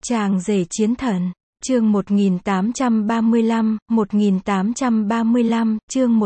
Chàng rể chiến thần, chương 1835, chương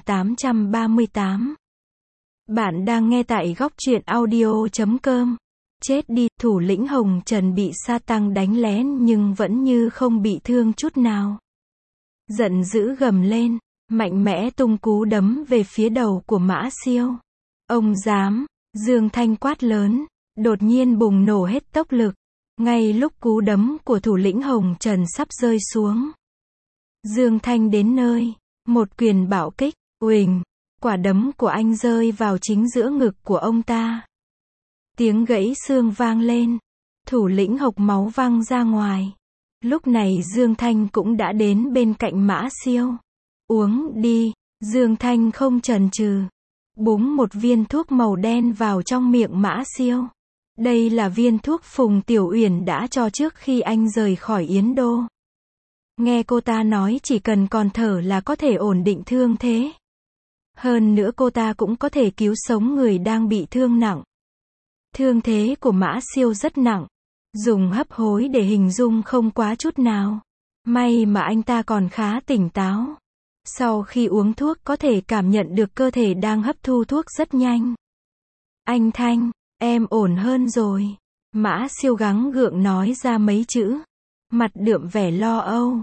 1838. Bạn đang nghe tại góc truyện audio.com. Chết đi, thủ lĩnh Hồng Trần bị sa tăng đánh lén nhưng vẫn như không bị thương chút nào. Giận dữ gầm lên, mạnh mẽ tung cú đấm về phía đầu của Mã Siêu. Ông dám, Dương Thanh quát lớn, đột nhiên bùng nổ hết tốc lực. Ngay lúc cú đấm của thủ lĩnh Hồng Trần sắp rơi xuống, Dương Thanh đến nơi, một quyền bạo kích, uỳnh, quả đấm của anh rơi vào chính giữa ngực của ông ta. Tiếng gãy xương vang lên, thủ lĩnh hộc máu văng ra ngoài. Lúc này Dương Thanh cũng đã đến bên cạnh Mã Siêu. Uống đi, Dương Thanh không chần chừ, búng một viên thuốc màu đen vào trong miệng Mã Siêu. Đây là viên thuốc Phùng Tiểu Uyển đã cho trước khi anh rời khỏi Yến Đô. Nghe cô ta nói chỉ cần còn thở là có thể ổn định thương thế. Hơn nữa cô ta cũng có thể cứu sống người đang bị thương nặng. Thương thế của Mã Siêu rất nặng, dùng hấp hối để hình dung không quá chút nào. May mà anh ta còn khá tỉnh táo. Sau khi uống thuốc có thể cảm nhận được cơ thể đang hấp thu thuốc rất nhanh. Anh Thanh, em ổn hơn rồi. Mã Siêu gắng gượng nói ra mấy chữ, mặt đượm vẻ lo âu.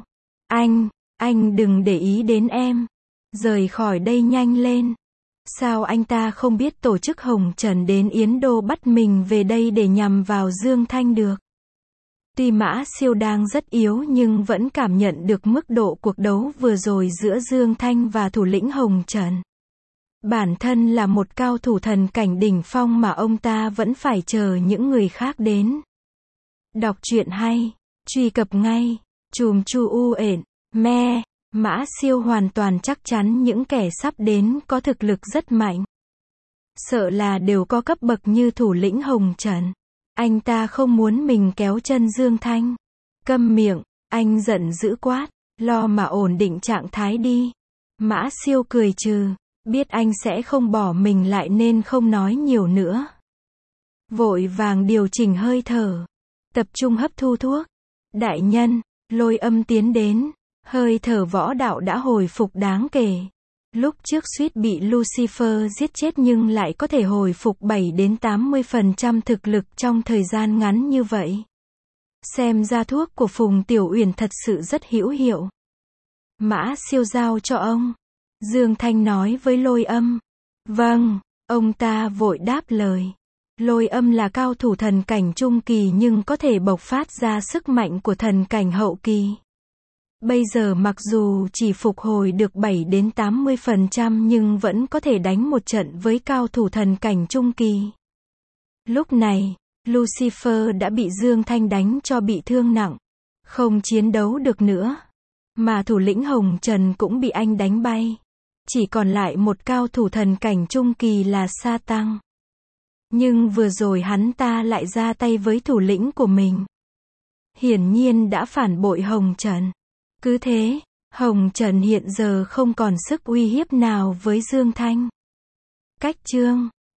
Anh đừng để ý đến em. Rời khỏi đây nhanh lên. Sao anh ta không biết tổ chức Hồng Trần đến Yến Đô bắt mình về đây để nhằm vào Dương Thanh được. Tuy Mã Siêu đang rất yếu nhưng vẫn cảm nhận được mức độ cuộc đấu vừa rồi giữa Dương Thanh và thủ lĩnh Hồng Trần. Bản thân là một cao thủ thần cảnh đỉnh phong mà ông ta vẫn phải chờ những người khác đến. Đọc truyện hay, truy cập ngay, chùm chu u ện, me. Mã Siêu hoàn toàn chắc chắn những kẻ sắp đến có thực lực rất mạnh. Sợ là đều có cấp bậc như thủ lĩnh Hồng Trần. Anh ta không muốn mình kéo chân Dương Thanh. Câm miệng, anh giận dữ quát, lo mà ổn định trạng thái đi. Mã Siêu cười trừ, biết anh sẽ không bỏ mình lại nên không nói nhiều nữa. Vội vàng điều chỉnh hơi thở, tập trung hấp thu thuốc. Đại nhân, Lôi Âm tiến đến. Hơi thở võ đạo đã hồi phục đáng kể. Lúc trước suýt bị Lucifer giết chết nhưng lại có thể hồi phục 7 đến 80% thực lực trong thời gian ngắn như vậy. Xem ra thuốc của Phùng Tiểu Uyển thật sự rất hữu hiệu. Mã Siêu giao cho ông. Dương Thanh nói với Lôi Âm. Vâng, ông ta vội đáp lời. Lôi Âm là cao thủ thần cảnh trung kỳ nhưng có thể bộc phát ra sức mạnh của thần cảnh hậu kỳ. Bây giờ mặc dù chỉ phục hồi được 7 đến 80% nhưng vẫn có thể đánh một trận với cao thủ thần cảnh trung kỳ. Lúc này, Lucifer đã bị Dương Thanh đánh cho bị thương nặng, không chiến đấu được nữa. Mà thủ lĩnh Hồng Trần cũng bị anh đánh bay. Chỉ còn lại một cao thủ thần cảnh trung kỳ là Sa Tăng. Nhưng vừa rồi hắn ta lại ra tay với thủ lĩnh của mình. Hiển nhiên đã phản bội Hồng Trần. Cứ thế, Hồng Trần hiện giờ không còn sức uy hiếp nào với Dương Thanh. Cách chương